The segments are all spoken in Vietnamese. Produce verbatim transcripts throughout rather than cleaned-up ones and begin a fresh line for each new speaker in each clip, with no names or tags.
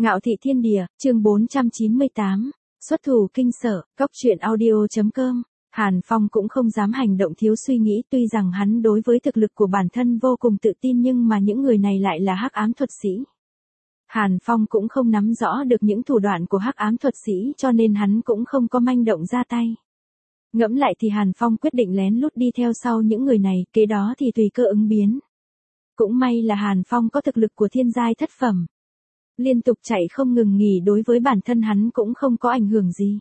Ngạo thị thiên địa, chương bốn trăm chín mươi tám, xuất thủ kinh sở, cóc truyện audio.com. Hàn Phong cũng không dám hành động thiếu suy nghĩ, tuy rằng hắn đối với thực lực của bản thân vô cùng tự tin nhưng mà những người này lại là hắc ám thuật sĩ. Hàn Phong cũng không nắm rõ được những thủ đoạn của hắc ám thuật sĩ cho nên hắn cũng không có manh động ra tay. Ngẫm lại thì Hàn Phong quyết định lén lút đi theo sau những người này, kế đó thì tùy cơ ứng biến. Cũng may là Hàn Phong có thực lực của thiên giai thất phẩm. Liên tục chạy không ngừng nghỉ đối với bản thân hắn cũng không có ảnh hưởng gì.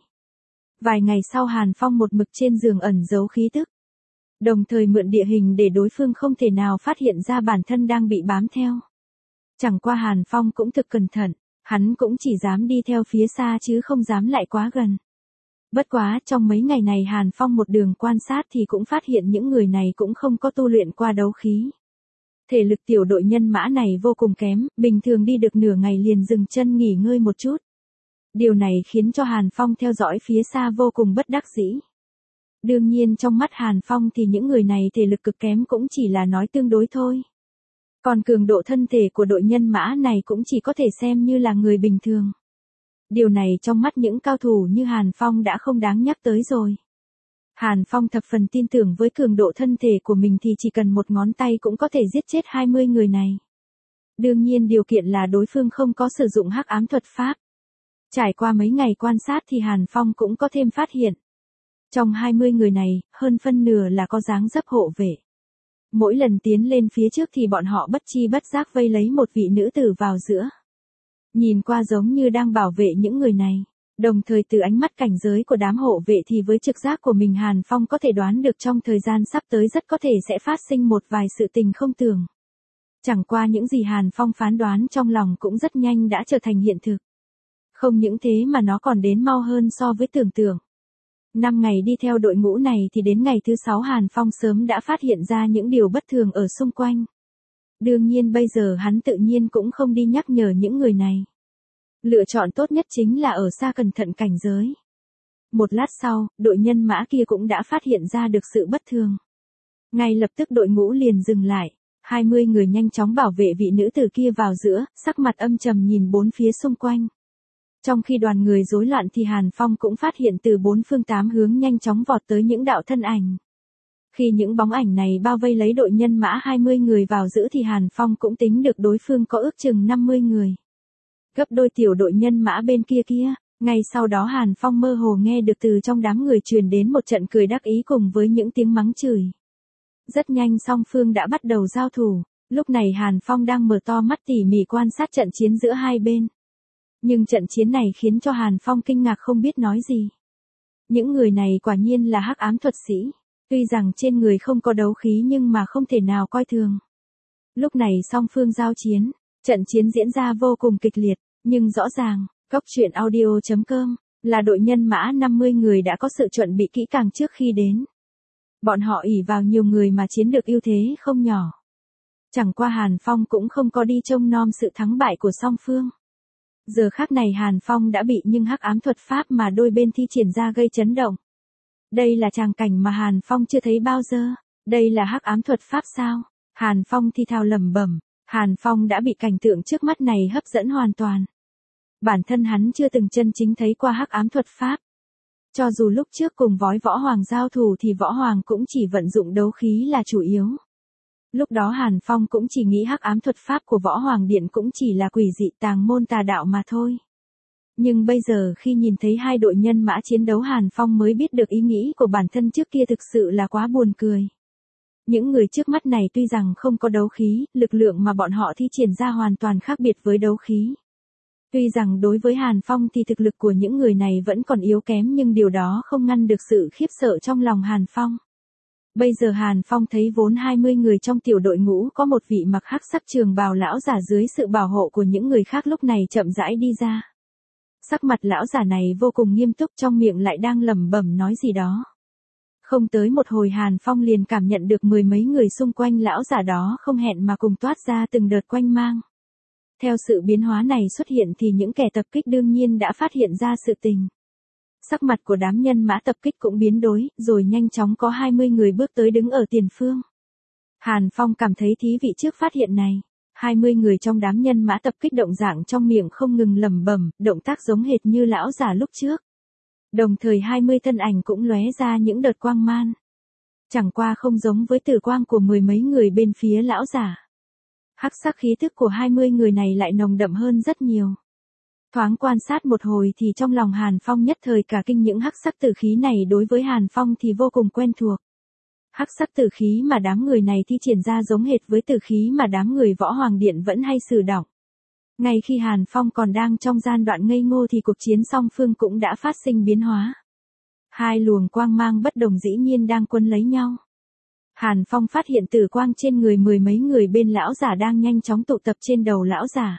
Vài ngày sau Hàn Phong một mực trên giường ẩn giấu khí tức. Đồng thời mượn địa hình để đối phương không thể nào phát hiện ra bản thân đang bị bám theo. Chẳng qua Hàn Phong cũng thực cẩn thận, hắn cũng chỉ dám đi theo phía xa chứ không dám lại quá gần. Bất quá trong mấy ngày này Hàn Phong một đường quan sát thì cũng phát hiện những người này cũng không có tu luyện qua đấu khí. Thể lực tiểu đội nhân mã này vô cùng kém, bình thường đi được nửa ngày liền dừng chân nghỉ ngơi một chút. Điều này khiến cho Hàn Phong theo dõi phía xa vô cùng bất đắc dĩ. Đương nhiên trong mắt Hàn Phong thì những người này thể lực cực kém cũng chỉ là nói tương đối thôi. Còn cường độ thân thể của đội nhân mã này cũng chỉ có thể xem như là người bình thường. Điều này trong mắt những cao thủ như Hàn Phong đã không đáng nhắc tới rồi. Hàn Phong thập phần tin tưởng với cường độ thân thể của mình thì chỉ cần một ngón tay cũng có thể giết chết hai mươi người này. Đương nhiên điều kiện là đối phương không có sử dụng hắc ám thuật pháp. Trải qua mấy ngày quan sát thì Hàn Phong cũng có thêm phát hiện. Trong hai mươi người này, hơn phân nửa là có dáng dấp hộ vệ. Mỗi lần tiến lên phía trước thì bọn họ bất chi bất giác vây lấy một vị nữ tử vào giữa. Nhìn qua giống như đang bảo vệ những người này. Đồng thời từ ánh mắt cảnh giới của đám hộ vệ thì với trực giác của mình Hàn Phong có thể đoán được trong thời gian sắp tới rất có thể sẽ phát sinh một vài sự tình không tưởng. Chẳng qua những gì Hàn Phong phán đoán trong lòng cũng rất nhanh đã trở thành hiện thực. Không những thế mà nó còn đến mau hơn so với tưởng tượng. Năm ngày đi theo đội ngũ này thì đến ngày thứ sáu Hàn Phong sớm đã phát hiện ra những điều bất thường ở xung quanh. Đương nhiên bây giờ hắn tự nhiên cũng không đi nhắc nhở những người này. Lựa chọn tốt nhất chính là ở xa cẩn thận cảnh giới. Một lát sau, đội nhân mã kia cũng đã phát hiện ra được sự bất thường. Ngay lập tức đội ngũ liền dừng lại, hai mươi người nhanh chóng bảo vệ vị nữ tử kia vào giữa, sắc mặt âm trầm nhìn bốn phía xung quanh. Trong khi đoàn người rối loạn thì Hàn Phong cũng phát hiện từ bốn phương tám hướng nhanh chóng vọt tới những đạo thân ảnh. Khi những bóng ảnh này bao vây lấy đội nhân mã hai mươi người vào giữa thì Hàn Phong cũng tính được đối phương có ước chừng năm mươi người. Gấp đôi tiểu đội nhân mã bên kia kia, ngay sau đó Hàn Phong mơ hồ nghe được từ trong đám người truyền đến một trận cười đắc ý cùng với những tiếng mắng chửi. Rất nhanh song phương đã bắt đầu giao thủ, lúc này Hàn Phong đang mở to mắt tỉ mỉ quan sát trận chiến giữa hai bên. Nhưng trận chiến này khiến cho Hàn Phong kinh ngạc không biết nói gì. Những người này quả nhiên là hắc ám thuật sĩ, tuy rằng trên người không có đấu khí nhưng mà không thể nào coi thường. Lúc này song phương giao chiến. Trận chiến diễn ra vô cùng kịch liệt, nhưng rõ ràng, cóc truyện audio.com, là đội nhân mã năm mươi người đã có sự chuẩn bị kỹ càng trước khi đến. Bọn họ ỷ vào nhiều người mà chiến được ưu thế không nhỏ. Chẳng qua Hàn Phong cũng không có đi trông nom sự thắng bại của song phương. Giờ khắc này Hàn Phong đã bị nhưng hắc ám thuật pháp mà đôi bên thi triển ra gây chấn động. Đây là tràng cảnh mà Hàn Phong chưa thấy bao giờ, đây là hắc ám thuật pháp sao? Hàn Phong thi thào lẩm bẩm. Hàn Phong đã bị cảnh tượng trước mắt này hấp dẫn hoàn toàn. Bản thân hắn chưa từng chân chính thấy qua hắc ám thuật pháp. Cho dù lúc trước cùng vói võ hoàng giao thủ thì võ hoàng cũng chỉ vận dụng đấu khí là chủ yếu. Lúc đó Hàn Phong cũng chỉ nghĩ hắc ám thuật pháp của võ hoàng điện cũng chỉ là quỷ dị tàng môn tà đạo mà thôi. Nhưng bây giờ khi nhìn thấy hai đội nhân mã chiến đấu Hàn Phong mới biết được ý nghĩ của bản thân trước kia thực sự là quá buồn cười. Những người trước mắt này tuy rằng không có đấu khí, lực lượng mà bọn họ thi triển ra hoàn toàn khác biệt với đấu khí. Tuy rằng đối với Hàn Phong thì thực lực của những người này vẫn còn yếu kém nhưng điều đó không ngăn được sự khiếp sợ trong lòng Hàn Phong. Bây giờ Hàn Phong thấy vốn hai mươi người trong tiểu đội ngũ có một vị mặc hắc sắc trường bào lão giả dưới sự bảo hộ của những người khác lúc này chậm rãi đi ra. Sắc mặt lão giả này vô cùng nghiêm túc trong miệng lại đang lẩm bẩm nói gì đó. Không tới một hồi Hàn Phong liền cảm nhận được mười mấy người xung quanh lão giả đó không hẹn mà cùng toát ra từng đợt quanh mang. Theo sự biến hóa này xuất hiện thì những kẻ tập kích đương nhiên đã phát hiện ra sự tình. Sắc mặt của đám nhân mã tập kích cũng biến đổi, rồi nhanh chóng có hai mươi người bước tới đứng ở tiền phương. Hàn Phong cảm thấy thí vị trước phát hiện này. hai mươi người trong đám nhân mã tập kích động dạng trong miệng không ngừng lẩm bẩm, động tác giống hệt như lão giả lúc trước. Đồng thời hai mươi thân ảnh cũng lóe ra những đợt quang man. Chẳng qua không giống với tử quang của mười mấy người bên phía lão giả. Hắc sắc khí tức của hai mươi người này lại nồng đậm hơn rất nhiều. Thoáng quan sát một hồi thì trong lòng Hàn Phong nhất thời cả kinh, những hắc sắc tử khí này đối với Hàn Phong thì vô cùng quen thuộc. Hắc sắc tử khí mà đám người này thi triển ra giống hệt với tử khí mà đám người Võ Hoàng Điện vẫn hay sử động. Ngay khi Hàn Phong còn đang trong gian đoạn ngây ngô thì cuộc chiến song phương cũng đã phát sinh biến hóa. Hai luồng quang mang bất đồng dĩ nhiên đang quân lấy nhau. Hàn Phong phát hiện tử quang trên người mười mấy người bên lão giả đang nhanh chóng tụ tập trên đầu lão giả.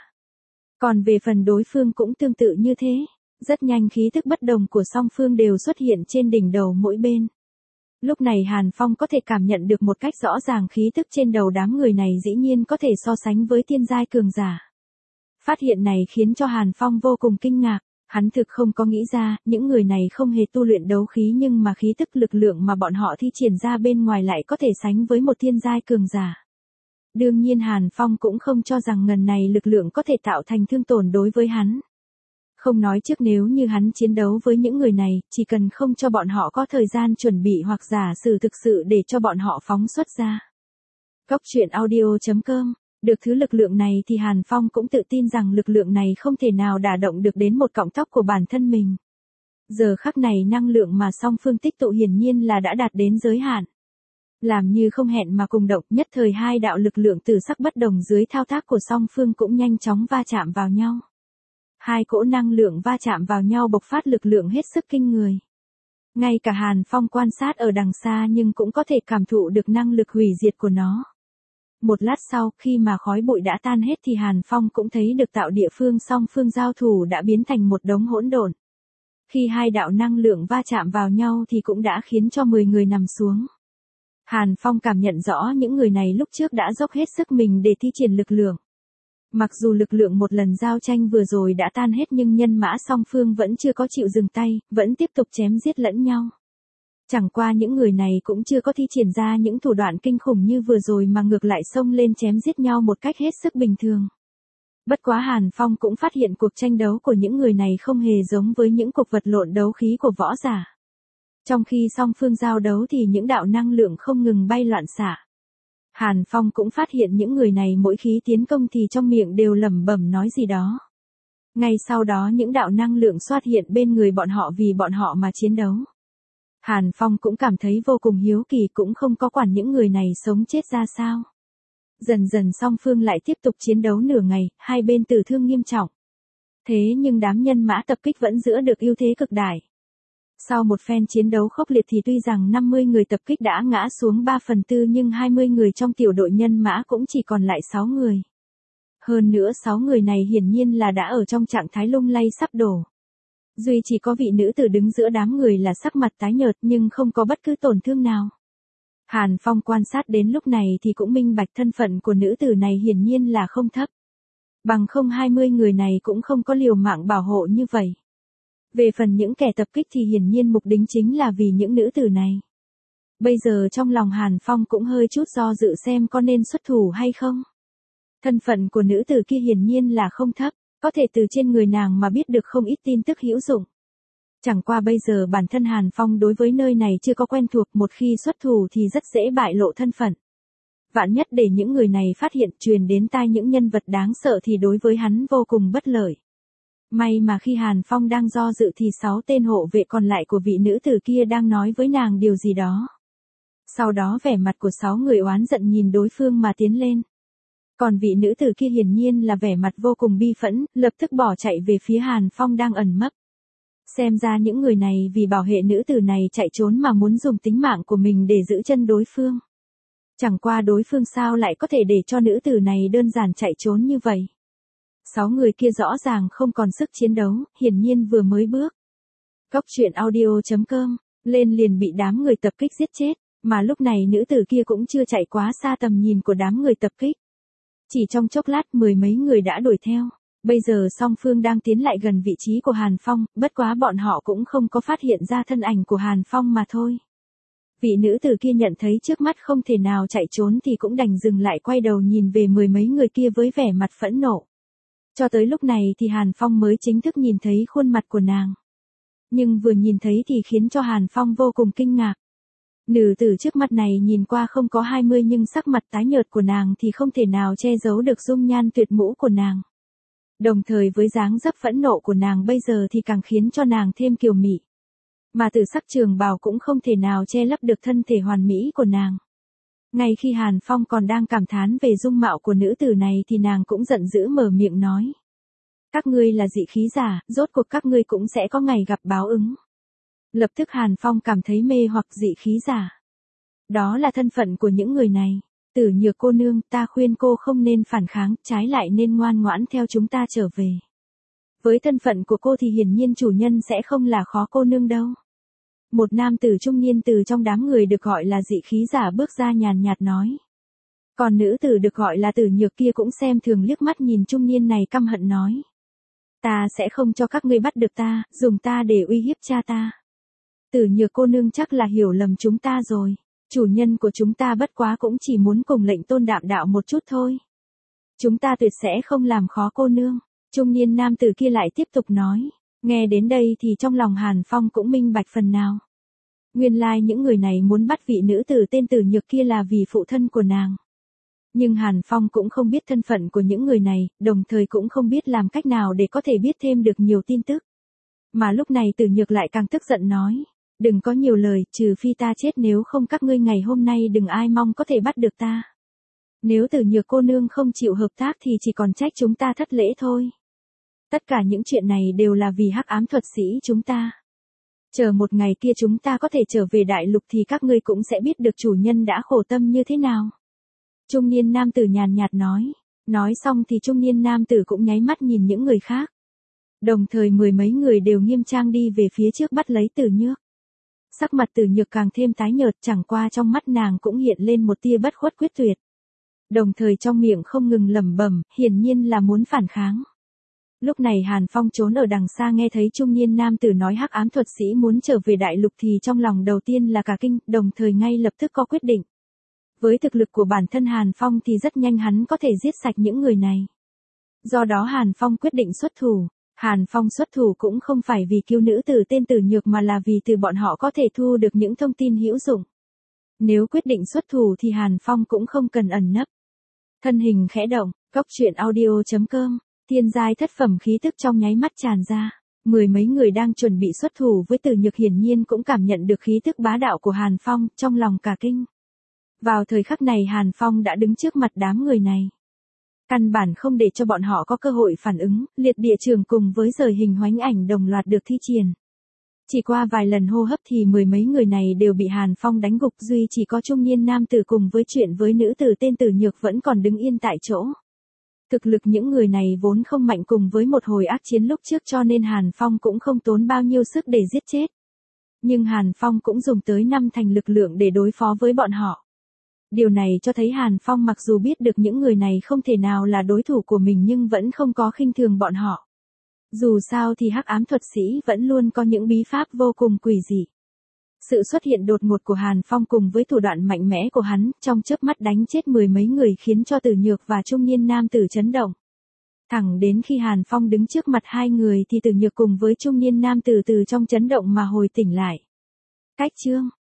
Còn về phần đối phương cũng tương tự như thế, rất nhanh khí tức bất đồng của song phương đều xuất hiện trên đỉnh đầu mỗi bên. Lúc này Hàn Phong có thể cảm nhận được một cách rõ ràng khí tức trên đầu đám người này dĩ nhiên có thể so sánh với thiên giai cường giả. Phát hiện này khiến cho Hàn Phong vô cùng kinh ngạc, hắn thực không có nghĩ ra, những người này không hề tu luyện đấu khí nhưng mà khí tức lực lượng mà bọn họ thi triển ra bên ngoài lại có thể sánh với một thiên giai cường giả. Đương nhiên Hàn Phong cũng không cho rằng ngần này lực lượng có thể tạo thành thương tổn đối với hắn. Không nói trước nếu như hắn chiến đấu với những người này, chỉ cần không cho bọn họ có thời gian chuẩn bị hoặc giả sử thực sự để cho bọn họ phóng xuất ra. Cốc truyện audio chấm com. Được thứ lực lượng này thì Hàn Phong cũng tự tin rằng lực lượng này không thể nào đả động được đến một cọng tóc của bản thân mình. Giờ khắc này năng lượng mà song phương tích tụ hiển nhiên là đã đạt đến giới hạn. Làm như không hẹn mà cùng động, nhất thời hai đạo lực lượng từ sắc bất đồng dưới thao tác của song phương cũng nhanh chóng va chạm vào nhau. Hai cỗ năng lượng va chạm vào nhau bộc phát lực lượng hết sức kinh người. Ngay cả Hàn Phong quan sát ở đằng xa nhưng cũng có thể cảm thụ được năng lực hủy diệt của nó. Một lát sau, khi mà khói bụi đã tan hết thì Hàn Phong cũng thấy được tạo địa phương song phương giao thủ đã biến thành một đống hỗn độn. Khi hai đạo năng lượng va chạm vào nhau thì cũng đã khiến cho mười người nằm xuống. Hàn Phong cảm nhận rõ những người này lúc trước đã dốc hết sức mình để thi triển lực lượng. Mặc dù lực lượng một lần giao tranh vừa rồi đã tan hết nhưng nhân mã song phương vẫn chưa có chịu dừng tay, vẫn tiếp tục chém giết lẫn nhau. Chẳng qua những người này cũng chưa có thi triển ra những thủ đoạn kinh khủng như vừa rồi mà ngược lại xông lên chém giết nhau một cách hết sức bình thường. Bất quá Hàn Phong cũng phát hiện cuộc tranh đấu của những người này không hề giống với những cuộc vật lộn đấu khí của võ giả. Trong khi song phương giao đấu thì những đạo năng lượng không ngừng bay loạn xạ. Hàn Phong cũng phát hiện những người này mỗi khi tiến công thì trong miệng đều lẩm bẩm nói gì đó. Ngay sau đó những đạo năng lượng xuất hiện bên người bọn họ vì bọn họ mà chiến đấu. Hàn Phong cũng cảm thấy vô cùng hiếu kỳ, cũng không có quản những người này sống chết ra sao. Dần dần song phương lại tiếp tục chiến đấu nửa ngày, hai bên tử thương nghiêm trọng. Thế nhưng đám nhân mã tập kích vẫn giữ được ưu thế cực đại. Sau một phen chiến đấu khốc liệt thì tuy rằng năm mươi người tập kích đã ngã xuống ba phần tư nhưng hai mươi người trong tiểu đội nhân mã cũng chỉ còn lại sáu người. Hơn nữa sáu người này hiển nhiên là đã ở trong trạng thái lung lay sắp đổ. Duy chỉ có vị nữ tử đứng giữa đám người là sắc mặt tái nhợt nhưng không có bất cứ tổn thương nào. Hàn Phong quan sát đến lúc này thì cũng minh bạch thân phận của nữ tử này hiển nhiên là không thấp. Bằng không hai mươi người này cũng không có liều mạng bảo hộ như vậy. Về phần những kẻ tập kích thì hiển nhiên mục đích chính là vì những nữ tử này. Bây giờ trong lòng Hàn Phong cũng hơi chút do dự xem có nên xuất thủ hay không. Thân phận của nữ tử kia hiển nhiên là không thấp, có thể từ trên người nàng mà biết được không ít tin tức hữu dụng. Chẳng qua bây giờ bản thân Hàn Phong đối với nơi này chưa có quen thuộc, một khi xuất thủ thì rất dễ bại lộ thân phận. Vạn nhất để những người này phát hiện truyền đến tai những nhân vật đáng sợ thì đối với hắn vô cùng bất lợi. May mà khi Hàn Phong đang do dự thì sáu tên hộ vệ còn lại của vị nữ tử kia đang nói với nàng điều gì đó. Sau đó vẻ mặt của sáu người oán giận nhìn đối phương mà tiến lên. Còn vị nữ tử kia hiển nhiên là vẻ mặt vô cùng bi phẫn, lập tức bỏ chạy về phía Hàn Phong đang ẩn mấp. Xem ra những người này vì bảo hệ nữ tử này chạy trốn mà muốn dùng tính mạng của mình để giữ chân đối phương. Chẳng qua đối phương sao lại có thể để cho nữ tử này đơn giản chạy trốn như vậy. Sáu người kia rõ ràng không còn sức chiến đấu, hiển nhiên vừa mới bước. Cốc truyện audio chấm com, lên liền bị đám người tập kích giết chết, mà lúc này nữ tử kia cũng chưa chạy quá xa tầm nhìn của đám người tập kích. Chỉ trong chốc lát mười mấy người đã đuổi theo, bây giờ song phương đang tiến lại gần vị trí của Hàn Phong, bất quá bọn họ cũng không có phát hiện ra thân ảnh của Hàn Phong mà thôi. Vị nữ tử kia nhận thấy trước mắt không thể nào chạy trốn thì cũng đành dừng lại quay đầu nhìn về mười mấy người kia với vẻ mặt phẫn nộ. Cho tới lúc này thì Hàn Phong mới chính thức nhìn thấy khuôn mặt của nàng. Nhưng vừa nhìn thấy thì khiến cho Hàn Phong vô cùng kinh ngạc. Nữ tử trước mặt này nhìn qua không có hai mươi nhưng sắc mặt tái nhợt của nàng thì không thể nào che giấu được dung nhan tuyệt mỹ của nàng. Đồng thời với dáng dấp phẫn nộ của nàng bây giờ thì càng khiến cho nàng thêm kiều mị. Mà tử sắc trường bào cũng không thể nào che lấp được thân thể hoàn mỹ của nàng. Ngay khi Hàn Phong còn đang cảm thán về dung mạo của nữ tử này thì nàng cũng giận dữ mở miệng nói. Các ngươi là dị khí giả, rốt cuộc các ngươi cũng sẽ có ngày gặp báo ứng. Lập tức Hàn Phong cảm thấy mê hoặc dị khí giả. Đó là thân phận của những người này. Tử Nhược cô nương, ta khuyên cô không nên phản kháng, trái lại nên ngoan ngoãn theo chúng ta trở về. Với thân phận của cô thì hiển nhiên chủ nhân sẽ không là khó cô nương đâu. Một nam tử trung niên từ trong đám người được gọi là dị khí giả bước ra nhàn nhạt nói. Còn nữ tử được gọi là Tử Nhược kia cũng xem thường liếc mắt nhìn trung niên này căm hận nói. Ta sẽ không cho các ngươi bắt được ta, dùng ta để uy hiếp cha ta. Tử Nhược cô nương chắc là hiểu lầm chúng ta rồi. Chủ nhân của chúng ta bất quá cũng chỉ muốn cùng lệnh tôn đạm đạo một chút thôi. Chúng ta tuyệt sẽ không làm khó cô nương. Trung niên nam tử kia lại tiếp tục nói. Nghe đến đây thì trong lòng Hàn Phong cũng minh bạch phần nào. Nguyên lai like những người này muốn bắt vị nữ tử tên Tử Nhược kia là vì phụ thân của nàng. Nhưng Hàn Phong cũng không biết thân phận của những người này, đồng thời cũng không biết làm cách nào để có thể biết thêm được nhiều tin tức. Mà lúc này Tử Nhược lại càng tức giận nói. Đừng có nhiều lời, trừ phi ta chết, nếu không các ngươi ngày hôm nay đừng ai mong có thể bắt được ta. Nếu Tử Nhược cô nương không chịu hợp tác thì chỉ còn trách chúng ta thất lễ thôi. Tất cả những chuyện này đều là vì hắc ám thuật sĩ chúng ta. Chờ một ngày kia chúng ta có thể trở về đại lục thì các ngươi cũng sẽ biết được chủ nhân đã khổ tâm như thế nào. Trung niên nam tử nhàn nhạt nói. Nói xong thì trung niên nam tử cũng nháy mắt nhìn những người khác. Đồng thời mười mấy người đều nghiêm trang đi về phía trước bắt lấy Tử Nhược. Sắc mặt Tử Nhược càng thêm tái nhợt, chẳng qua trong mắt nàng cũng hiện lên một tia bất khuất quyết tuyệt. Đồng thời trong miệng không ngừng lẩm bẩm, hiển nhiên là muốn phản kháng. Lúc này Hàn Phong trốn ở đằng xa nghe thấy trung niên nam tử nói hắc ám thuật sĩ muốn trở về đại lục thì trong lòng đầu tiên là cả kinh, đồng thời ngay lập tức có quyết định. Với thực lực của bản thân Hàn Phong thì rất nhanh hắn có thể giết sạch những người này. Do đó Hàn Phong quyết định xuất thủ. Hàn Phong xuất thủ cũng không phải vì cứu nữ tử tên Tử Nhược mà là vì từ bọn họ có thể thu được những thông tin hữu dụng. Nếu quyết định xuất thủ thì Hàn Phong cũng không cần ẩn nấp. Thân hình khẽ động, cốc truyện audio chấm com, thiên giai thất phẩm khí tức trong nháy mắt tràn ra. Mười mấy người đang chuẩn bị xuất thủ với Tử Nhược hiển nhiên cũng cảm nhận được khí tức bá đạo của Hàn Phong, trong lòng cả kinh. Vào thời khắc này Hàn Phong đã đứng trước mặt đám người này. Căn bản không để cho bọn họ có cơ hội phản ứng, liệt địa trường cùng với rời hình hoánh ảnh đồng loạt được thi triển. Chỉ qua vài lần hô hấp thì mười mấy người này đều bị Hàn Phong đánh gục, duy chỉ có trung niên nam tử cùng với chuyện với nữ tử tên Tử Nhược vẫn còn đứng yên tại chỗ. Thực lực những người này vốn không mạnh cùng với một hồi ác chiến lúc trước cho nên Hàn Phong cũng không tốn bao nhiêu sức để giết chết. Nhưng Hàn Phong cũng dùng tới năm thành lực lượng để đối phó với bọn họ. Điều này cho thấy Hàn Phong mặc dù biết được những người này không thể nào là đối thủ của mình nhưng vẫn không có khinh thường bọn họ. Dù sao thì hắc ám thuật sĩ vẫn luôn có những bí pháp vô cùng quỷ dị. Sự xuất hiện đột ngột của Hàn Phong cùng với thủ đoạn mạnh mẽ của hắn trong chớp mắt đánh chết mười mấy người khiến cho Tử Nhược và trung niên nam tử chấn động. Thẳng đến khi Hàn Phong đứng trước mặt hai người thì Tử Nhược cùng với trung niên nam tử từ trong chấn động mà hồi tỉnh lại. Cách chương